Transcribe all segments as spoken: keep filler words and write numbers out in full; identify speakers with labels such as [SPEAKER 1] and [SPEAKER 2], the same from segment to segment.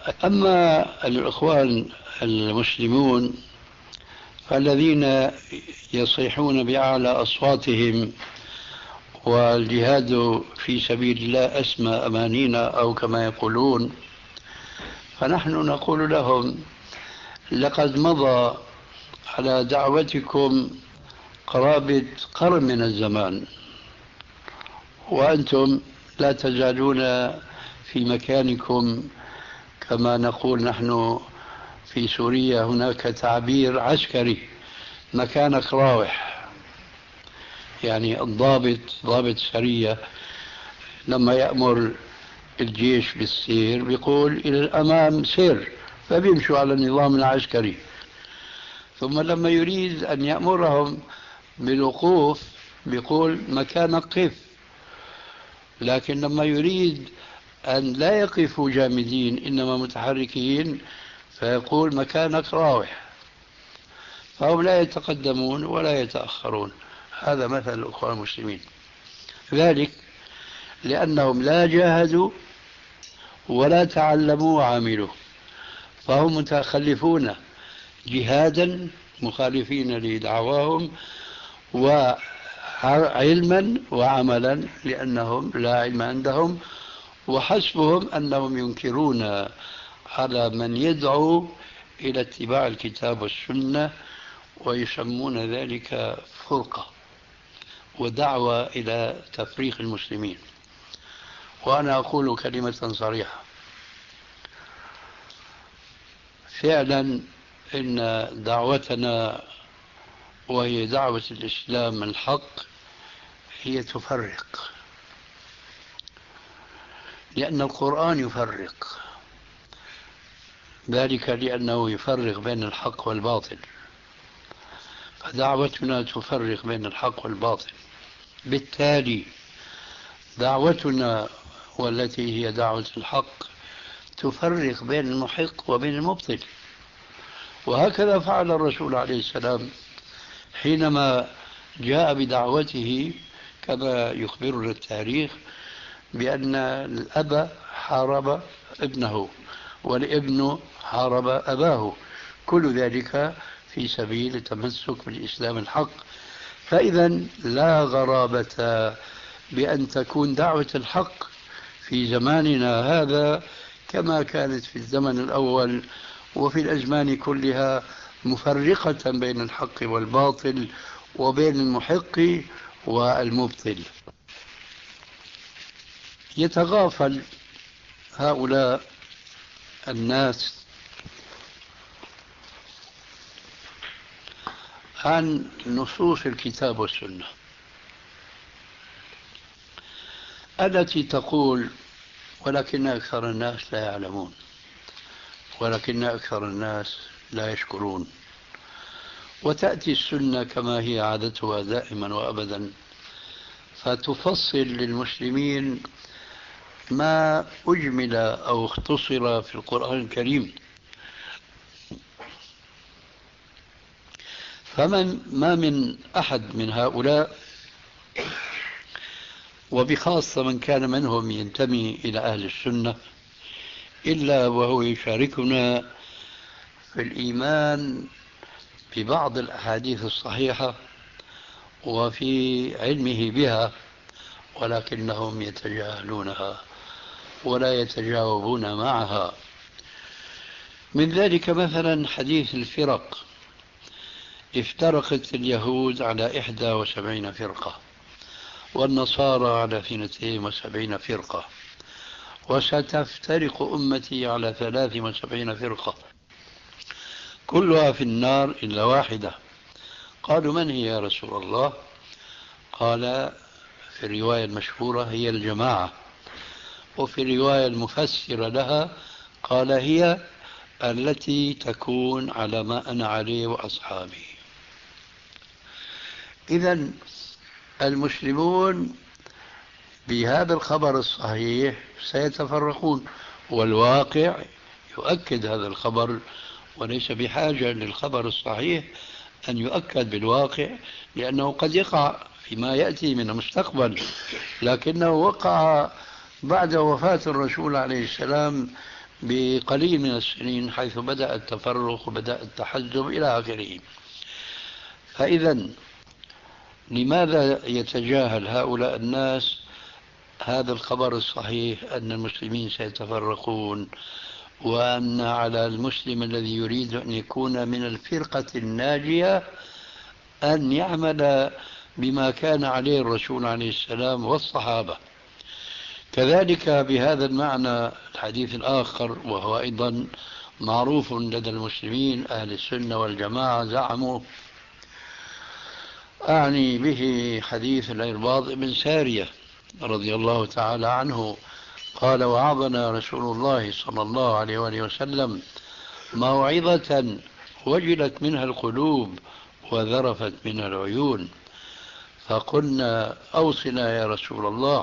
[SPEAKER 1] أما الإخوان المسلمون الذين يصيحون بأعلى أصواتهم والجهاد في سبيل الله أسمى أمانينا أو كما يقولون، فنحن نقول لهم: لقد مضى على دعوتكم قرابة قرن من الزمان، وأنتم لا تزالون في مكانكم. كما نقول نحن في سوريا هناك تعبير عسكري: مكانك راوح. يعني الضابط، ضابط سرية، لما يأمر الجيش بالسير بيقول إلى الأمام سير، فبيمشوا على النظام العسكري. ثم لما يريد أن يأمرهم بالوقوف بيقول مكانك قف. لكن لما يريد أن لا يقفوا جامدين إنما متحركين فيقول مكانك راوح. فهم لا يتقدمون ولا يتأخرون. هذا مثل الأخوان المسلمين، ذلك لأنهم لا جاهدوا ولا تعلموا وعملوا، فهم متخلفون جهادا مخالفين لدعواهم، وعلما وعملا لأنهم لا علم عندهم، وحسبهم أنهم ينكرون على من يدعو إلى اتباع الكتاب والسنة، ويسمون ذلك فرقة ودعوة إلى تفريق المسلمين. وأنا أقول كلمة صريحة: فعلا إن دعوتنا وهي دعوة الإسلام الحق هي تفرق، لأن القرآن يفرق، ذلك لأنه يفرق بين الحق والباطل، فدعوتنا تفرق بين الحق والباطل. بالتالي دعوتنا والتي هي دعوة الحق تفرق بين المحق وبين المبطل. وهكذا فعل الرسول عليه السلام حينما جاء بدعوته، كما يخبرنا التاريخ بأن الأب حارب ابنه والابن حارب أباه، كل ذلك في سبيل التمسك بالإسلام الحق. فإذا لا غرابة بأن تكون دعوة الحق في زماننا هذا كما كانت في الزمن الأول وفي الأزمان كلها، مفرقة بين الحق والباطل وبين المحق والمبطل. يتغافل هؤلاء الناس عن نصوص الكتاب والسنة التي تقول: ولكن أكثر الناس لا يعلمون، ولكن أكثر الناس لا يشكرون. وتأتي السنة كما هي عادتها دائما وأبدا، فتفصل للمسلمين ما أجمل أو اختصر في القرآن الكريم. فمن ما من أحد من هؤلاء، وبخاصة من كان منهم ينتمي إلى أهل السنة، إلا وهو يشاركنا في الإيمان ببعض الأحاديث الصحيحة وفي علمه بها، ولكنهم يتجاهلونها ولا يتجاوبون معها. من ذلك مثلا حديث الفرق: افترقت اليهود على إحدى وسبعين فرقة، والنصارى على اثنتين وسبعين فرقة، وستفترق أمتي على ثلاث وسبعين فرقة، كلها في النار إلا واحدة. قالوا: من هي يا رسول الله؟ قال في الرواية المشهورة: هي الجماعة. وفي الرواية المفسرة لها قال: هي التي تكون على ما أنا عليه وأصحابي. إذن المسلمون بهذا الخبر الصحيح سيتفرقون، والواقع يؤكد هذا الخبر، وليس بحاجة للخبر الصحيح أن يؤكد بالواقع، لأنه قد يقع فيما يأتي من المستقبل، لكنه وقع بعد وفاة الرسول عليه السلام بقليل من السنين، حيث بدأ التفرق وبدأ التحزب إلى آخره. فإذا لماذا يتجاهل هؤلاء الناس هذا الخبر الصحيح أن المسلمين سيتفرقون، وأن على المسلم الذي يريد أن يكون من الفرقة الناجية أن يعمل بما كان عليه الرسول عليه السلام والصحابة. كذلك بهذا المعنى الحديث الآخر، وهو أيضا معروف لدى المسلمين أهل السنة والجماعة، زعموا، أعني به حديث العرباض بن سارية رضي الله تعالى عنه، قال: وعظنا رسول الله صلى الله عليه وآله وسلم موعظة وجلت منها القلوب وذرفت منها العيون، فقلنا: أوصنا يا رسول الله.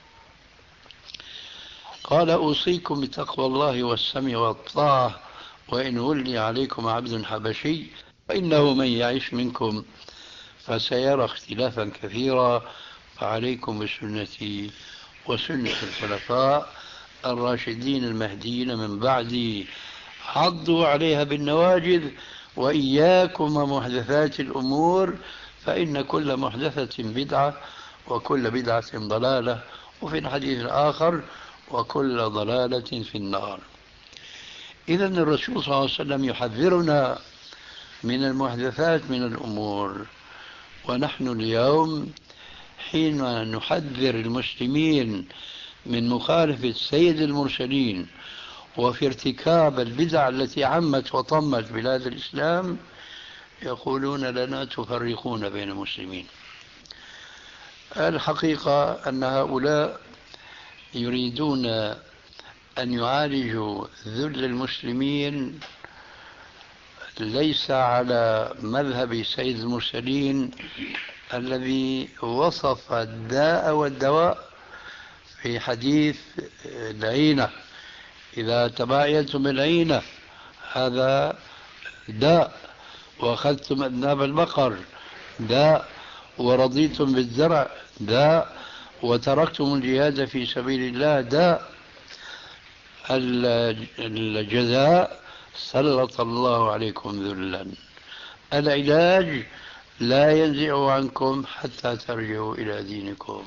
[SPEAKER 1] قال: أوصيكم بتقوى الله والسمع والطاعة، وإن ولي عليكم عبد حبشي فإنه من يعيش منكم فسيرى اختلافا كثيرا، فعليكم بسنتي وسنة الخلفاء الراشدين المهديين من بعدي، عضوا عليها بالنواجذ، وإياكم ومحدثات الأمور، فإن كل محدثة بدعة وكل بدعة ضلالة، وفي الحديث الآخر: وكل ضلالة في النار. إذن الرسول صلى الله عليه وسلم يحذرنا من المحدثات من الأمور، ونحن اليوم حين نحذر المسلمين من مخالفة سيد المرسلين وفي ارتكاب البدع التي عمت وطمت بلاد الإسلام، يقولون لنا: تفرقون بين المسلمين. الحقيقة أن هؤلاء يريدون أن يعالجوا ذل المسلمين ليس على مذهب سيد المرسلين الذي وصف الداء والدواء في حديث العينة: إذا تباينتم العينة هذا داء، وأخذتم أذناب البقر داء، ورضيتم بالزرع داء، وتركتم الجهاد في سبيل الله داء. الجزاء: سلط الله عليكم ذلا. العلاج: لا ينزع عنكم حتى ترجعوا إلى دينكم.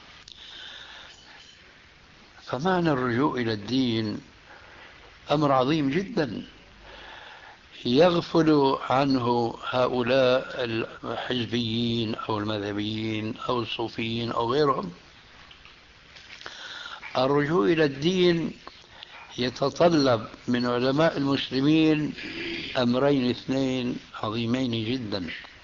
[SPEAKER 1] فمعنى الرجوع إلى الدين أمر عظيم جدا يغفل عنه هؤلاء الحزبيين أو المذهبيين أو الصوفيين أو غيرهم. الرجوع إلى الدين يتطلب من علماء المسلمين أمرين اثنين عظيمين جدا: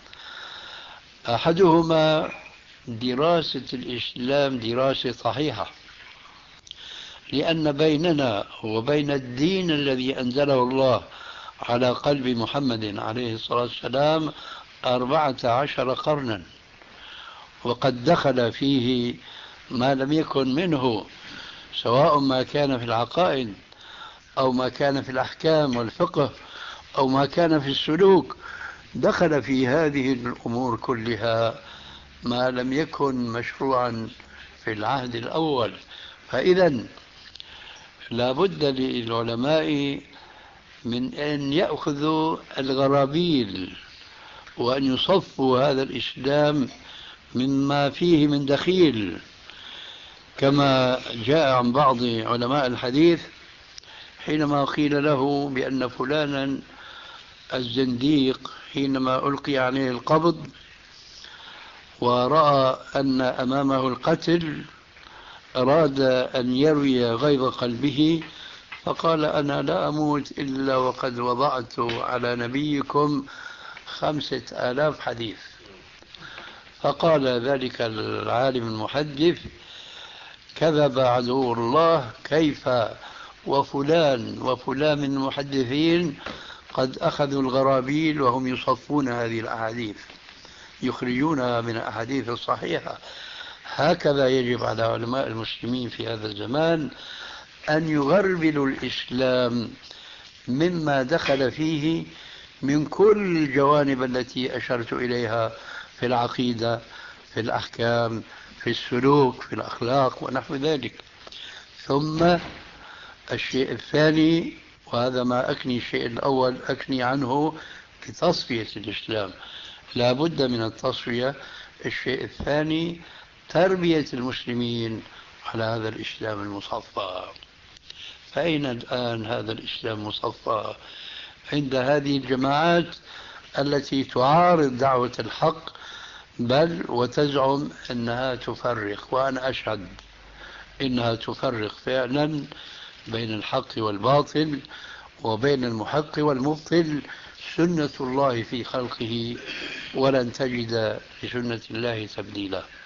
[SPEAKER 1] أحدهما دراسة الإسلام دراسة صحيحة، لأن بيننا وبين الدين الذي أنزله الله على قلب محمد عليه الصلاة والسلام أربعة عشر قرنا، وقد دخل فيه ما لم يكن منه، سواء ما كان في العقائد أو ما كان في الأحكام والفقه أو ما كان في السلوك. دخل في هذه الأمور كلها ما لم يكن مشروعا في العهد الأول. فإذا لا بد للعلماء من أن يأخذوا الغرابيل وأن يصفوا هذا الإسلام مما فيه من دخيل، كما جاء عن بعض علماء الحديث حينما قيل له بأن فلانا الزنديق حينما ألقي عليه القبض ورأى أن أمامه القتل أراد أن يروي غيظ قلبه، فقال: أنا لا أموت إلا وقد وضعت على نبيكم خمسة آلاف حديث. فقال ذلك العالم المحدث: كذب عدو الله، كيف وفلان وفلان من المحدثين قد أخذوا الغرابيل وهم يصفون هذه الأحاديث يخرجونها من الأحاديث الصحيحة. هكذا يجب على علماء المسلمين في هذا الزمان أن يغربلوا الإسلام مما دخل فيه من كل الجوانب التي أشرت إليها في العقيدة، في الأحكام، في السلوك، في الأخلاق ونحو ذلك. ثم الشيء الثاني، وهذا ما أكني الشيء الأول أكني عنه بتصفية الإسلام، لا بد من التصفية. الشيء الثاني تربية المسلمين على هذا الإسلام المصفى. فأين الآن هذا الإسلام المصفى عند هذه الجماعات التي تعارض دعوة الحق، بل وتزعم أنها تفرق؟ وأنا أشهد إنها تفرق فعلا بين الحق والباطل، وبين المحق والمبطل. سنة الله في خلقه، ولن تجد لسنة الله تبديلا.